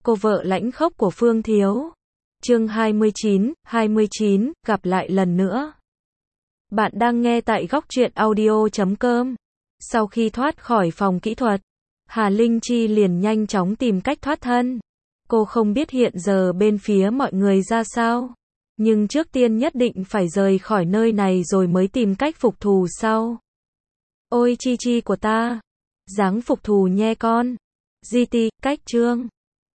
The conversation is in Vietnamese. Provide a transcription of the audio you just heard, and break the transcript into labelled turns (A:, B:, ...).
A: Cô vợ lãnh khốc của Phương Thiếu. Chương 29, gặp lại lần nữa. Bạn đang nghe tại góc truyện audio.com. Sau khi thoát khỏi phòng kỹ thuật, Hà Linh Chi liền nhanh chóng tìm cách thoát thân. Cô không biết hiện giờ bên phía mọi người ra sao, nhưng trước tiên nhất định phải rời khỏi nơi này rồi mới tìm cách phục thù sau. Ôi Chi Chi của ta, dáng phục thù nhe con. GT, cách chương